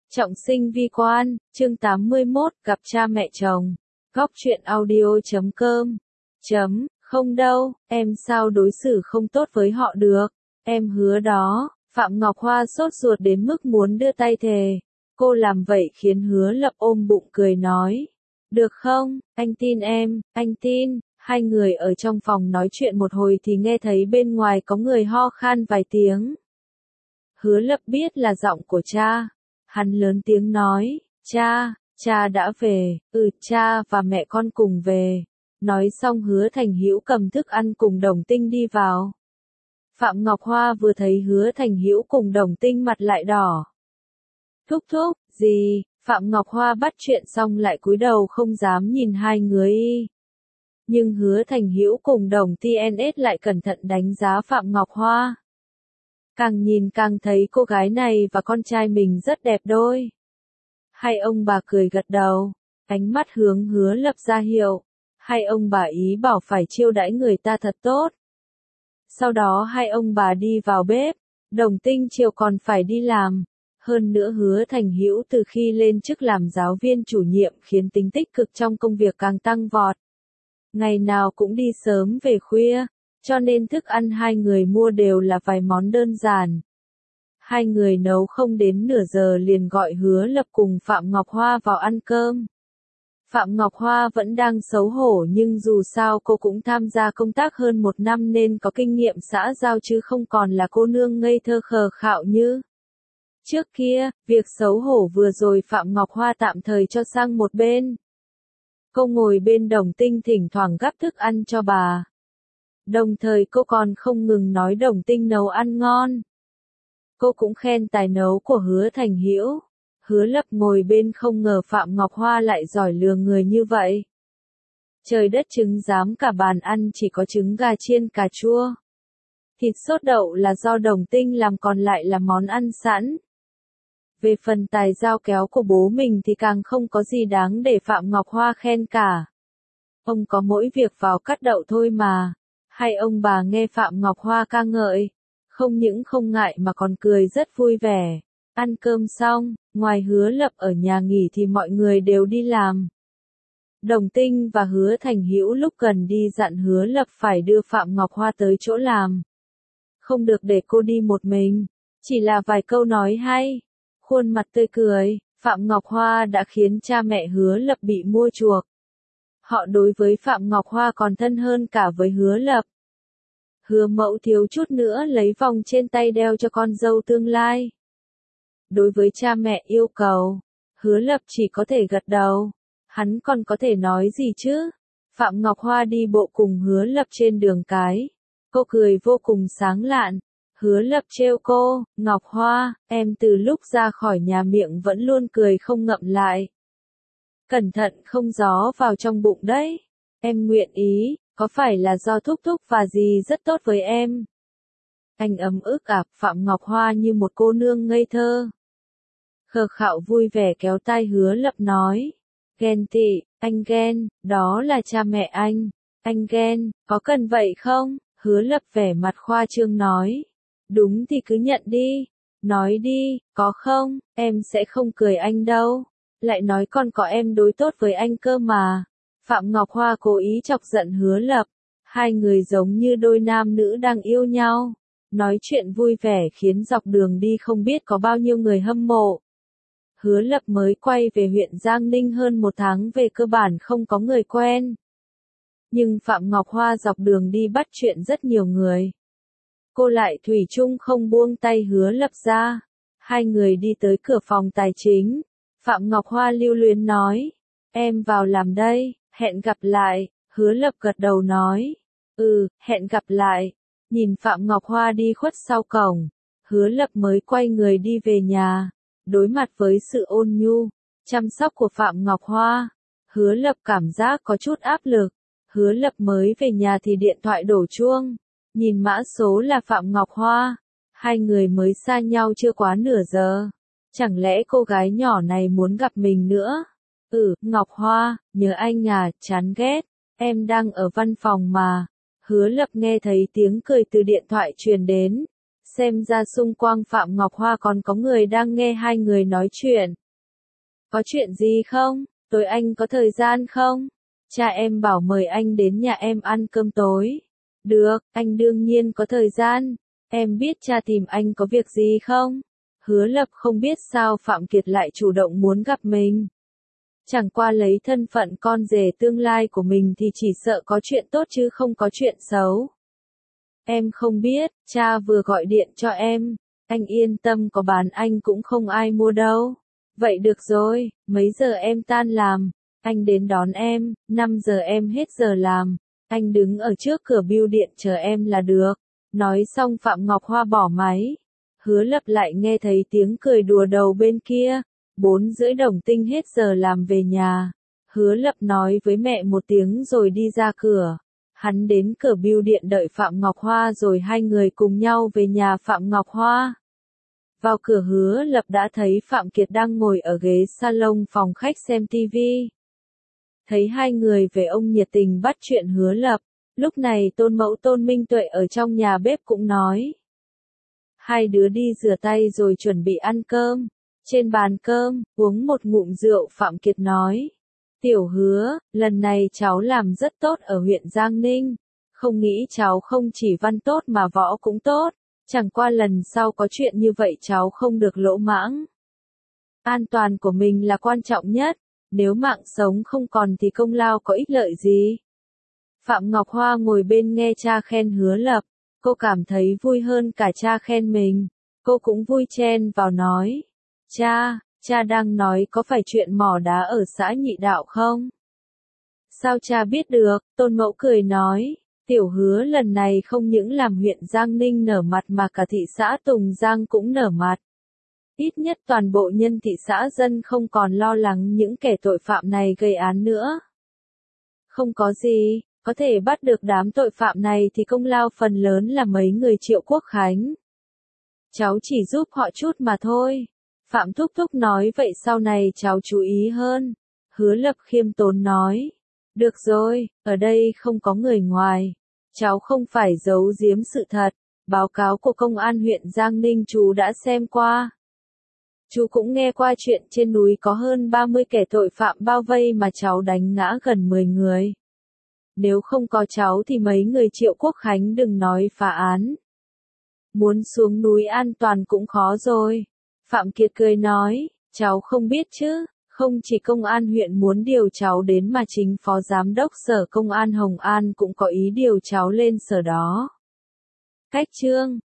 Trọng sinh vi quan, chương 81, gặp cha mẹ chồng. Góc truyện audio.com. Không đâu, em sao đối xử không tốt với họ được. Em hứa đó. Phạm Ngọc Hoa sốt ruột đến mức muốn đưa tay thề. Cô làm vậy khiến Hứa Lập ôm bụng cười nói. Được không, anh tin em, anh tin. Hai người ở trong phòng nói chuyện một hồi thì nghe thấy bên ngoài có người ho khan vài tiếng. Hứa Lập biết là giọng của cha. Hắn lớn tiếng nói, cha đã về, cha và mẹ con cùng về. Nói xong Hứa Thành Hữu cầm thức ăn cùng Đồng Tinh đi vào. Phạm Ngọc Hoa vừa thấy Hứa Thành Hữu cùng Đồng Tinh mặt lại đỏ. Thúc, gì? Phạm Ngọc Hoa bắt chuyện xong lại cúi đầu không dám nhìn hai người. Nhưng Hứa Thành Hữu cùng Đồng TNS lại cẩn thận đánh giá Phạm Ngọc Hoa. Càng nhìn càng thấy cô gái này và con trai mình rất đẹp đôi. Hai ông bà cười gật đầu, ánh mắt hướng Hứa Lập ra hiệu. Hai ông bà ý bảo phải chiêu đãi người ta thật tốt. Sau đó hai ông bà đi vào bếp, Đồng Tinh chiều còn phải đi làm. Hơn nữa Hứa Thành Hữu từ khi lên chức làm giáo viên chủ nhiệm khiến tính tích cực trong công việc càng tăng vọt. Ngày nào cũng đi sớm về khuya, cho nên thức ăn hai người mua đều là vài món đơn giản. Hai người nấu không đến nửa giờ liền gọi Hứa Lập cùng Phạm Ngọc Hoa vào ăn cơm. Phạm Ngọc Hoa vẫn đang xấu hổ nhưng dù sao cô cũng tham gia công tác hơn 1 năm nên có kinh nghiệm xã giao chứ không còn là cô nương ngây thơ khờ khạo như trước kia. Việc xấu hổ vừa rồi Phạm Ngọc Hoa tạm thời cho sang một bên. Cô ngồi bên Đồng Tinh thỉnh thoảng gắp thức ăn cho bà. Đồng thời cô còn không ngừng nói Đồng Tinh nấu ăn ngon. Cô cũng khen tài nấu của Hứa Thành Hữu. Hứa Lập ngồi bên không ngờ Phạm Ngọc Hoa lại giỏi lừa người như vậy. Trời đất trứng giám cả bàn ăn chỉ có trứng gà chiên cà chua. Thịt sốt đậu là do Đồng Tinh làm còn lại là món ăn sẵn. Về phần tài dao kéo của bố mình thì càng không có gì đáng để Phạm Ngọc Hoa khen cả. Ông có mỗi việc vào cắt đậu thôi mà. Hai ông bà nghe Phạm Ngọc Hoa ca ngợi, không những không ngại mà còn cười rất vui vẻ. Ăn cơm xong, ngoài Hứa Lập ở nhà nghỉ thì mọi người đều đi làm. Đồng Tinh và Hứa Thành Hữu lúc gần đi dặn Hứa Lập phải đưa Phạm Ngọc Hoa tới chỗ làm. Không được để cô đi một mình, chỉ là vài câu nói hay. Khuôn mặt tươi cười, Phạm Ngọc Hoa đã khiến cha mẹ Hứa Lập bị mua chuộc. Họ đối với Phạm Ngọc Hoa còn thân hơn cả với Hứa Lập. Hứa mẫu thiếu chút nữa lấy vòng trên tay đeo cho con dâu tương lai. Đối với cha mẹ yêu cầu, Hứa Lập chỉ có thể gật đầu. Hắn còn có thể nói gì chứ? Phạm Ngọc Hoa đi bộ cùng Hứa Lập trên đường cái. Cô cười vô cùng sáng lạn. Hứa Lập trêu cô, Ngọc Hoa, em từ lúc ra khỏi nhà miệng vẫn luôn cười không ngậm lại. Cẩn thận không gió vào trong bụng đấy. Em nguyện ý, có phải là do thúc và dì rất tốt với em? Anh ấm ức ạp Phạm Ngọc Hoa như một cô nương ngây thơ. Khờ khạo vui vẻ kéo tay Hứa Lập nói. Ghen tị, anh ghen, đó là cha mẹ anh. Anh ghen, có cần vậy không? Hứa Lập vẻ mặt khoa trương nói. Đúng thì cứ nhận đi. Nói đi, có không? Em sẽ không cười anh đâu. Lại nói con có em đối tốt với anh cơ mà. Phạm Ngọc Hoa cố ý chọc giận Hứa Lập. Hai người giống như đôi nam nữ đang yêu nhau. Nói chuyện vui vẻ khiến dọc đường đi không biết có bao nhiêu người hâm mộ. Hứa Lập mới quay về huyện Giang Ninh hơn 1 tháng về cơ bản không có người quen. Nhưng Phạm Ngọc Hoa dọc đường đi bắt chuyện rất nhiều người. Cô lại thủy chung không buông tay Hứa Lập ra. Hai người đi tới cửa phòng tài chính. Phạm Ngọc Hoa lưu luyến nói. Em vào làm đây, hẹn gặp lại. Hứa Lập gật đầu nói. Hẹn gặp lại. Nhìn Phạm Ngọc Hoa đi khuất sau cổng. Hứa Lập mới quay người đi về nhà. Đối mặt với sự ôn nhu, chăm sóc của Phạm Ngọc Hoa. Hứa Lập cảm giác có chút áp lực. Hứa Lập mới về nhà thì điện thoại đổ chuông. Nhìn mã số là Phạm Ngọc Hoa. Hai người mới xa nhau chưa quá nửa giờ. Chẳng lẽ cô gái nhỏ này muốn gặp mình nữa? Ngọc Hoa, nhớ anh à, chán ghét. Em đang ở văn phòng mà. Hứa Lập nghe thấy tiếng cười từ điện thoại truyền đến. Xem ra xung quanh Phạm Ngọc Hoa còn có người đang nghe hai người nói chuyện. Có chuyện gì không? Tối anh có thời gian không? Cha em bảo mời anh đến nhà em ăn cơm tối. Được, anh đương nhiên có thời gian. Em biết cha tìm anh có việc gì không? Hứa Lập không biết sao Phạm Kiệt lại chủ động muốn gặp mình. Chẳng qua lấy thân phận con rể tương lai của mình thì chỉ sợ có chuyện tốt chứ không có chuyện xấu. Em không biết, cha vừa gọi điện cho em. Anh yên tâm, có bán anh cũng không ai mua đâu. Vậy được rồi, mấy giờ em tan làm? Anh đến đón em, 5 giờ em hết giờ làm. Anh đứng ở trước cửa bưu điện chờ em là được. Nói xong Phạm Ngọc Hoa bỏ máy. Hứa Lập lại nghe thấy tiếng cười đùa đầu bên kia. 4:30 Đồng Tinh hết giờ làm về nhà. Hứa Lập nói với mẹ một tiếng rồi đi ra cửa. Hắn đến cửa bưu điện đợi Phạm Ngọc Hoa rồi hai người cùng nhau về nhà Phạm Ngọc Hoa. Vào cửa Hứa Lập đã thấy Phạm Kiệt đang ngồi ở ghế salon phòng khách xem TV. Thấy hai người về ông nhiệt tình bắt chuyện Hứa Lập. Lúc này Tôn Mẫu Tôn Minh Tuệ ở trong nhà bếp cũng nói. Hai đứa đi rửa tay rồi chuẩn bị ăn cơm. Trên bàn cơm, uống một ngụm rượu Phạm Kiệt nói. Tiểu Hứa, lần này cháu làm rất tốt ở huyện Giang Ninh. Không nghĩ cháu không chỉ văn tốt mà võ cũng tốt. Chẳng qua lần sau có chuyện như vậy cháu không được lỗ mãng. An toàn của mình là quan trọng nhất. Nếu mạng sống không còn thì công lao có ích lợi gì. Phạm Ngọc Hoa ngồi bên nghe cha khen Hứa Lập. Cô cảm thấy vui hơn cả cha khen mình. Cô cũng vui chen vào nói. Cha đang nói có phải chuyện mỏ đá ở xã Nhị Đạo không? Sao cha biết được? Tôn Mẫu cười nói. Tiểu Hứa lần này không những làm huyện Giang Ninh nở mặt mà cả thị xã Tùng Giang cũng nở mặt. Ít nhất toàn bộ nhân thị xã dân không còn lo lắng những kẻ tội phạm này gây án nữa. Không có gì, có thể bắt được đám tội phạm này thì công lao phần lớn là mấy người Triệu Quốc Khánh. Cháu chỉ giúp họ chút mà thôi. Phạm Thúc Thúc nói vậy sau này cháu chú ý hơn. Hứa Lập khiêm tốn nói. Được rồi, ở đây không có người ngoài. Cháu không phải giấu giếm sự thật. Báo cáo của công an huyện Giang Ninh chú đã xem qua. Chú cũng nghe qua chuyện trên núi có hơn 30 kẻ tội phạm bao vây mà cháu đánh ngã gần 10 người. Nếu không có cháu thì mấy người Triệu Quốc Khánh đừng nói phá án. Muốn xuống núi an toàn cũng khó rồi. Phạm Kiệt cười nói, cháu không biết chứ, không chỉ công an huyện muốn điều cháu đến mà chính phó giám đốc sở công an Hồng An cũng có ý điều cháu lên sở đó. Cách chương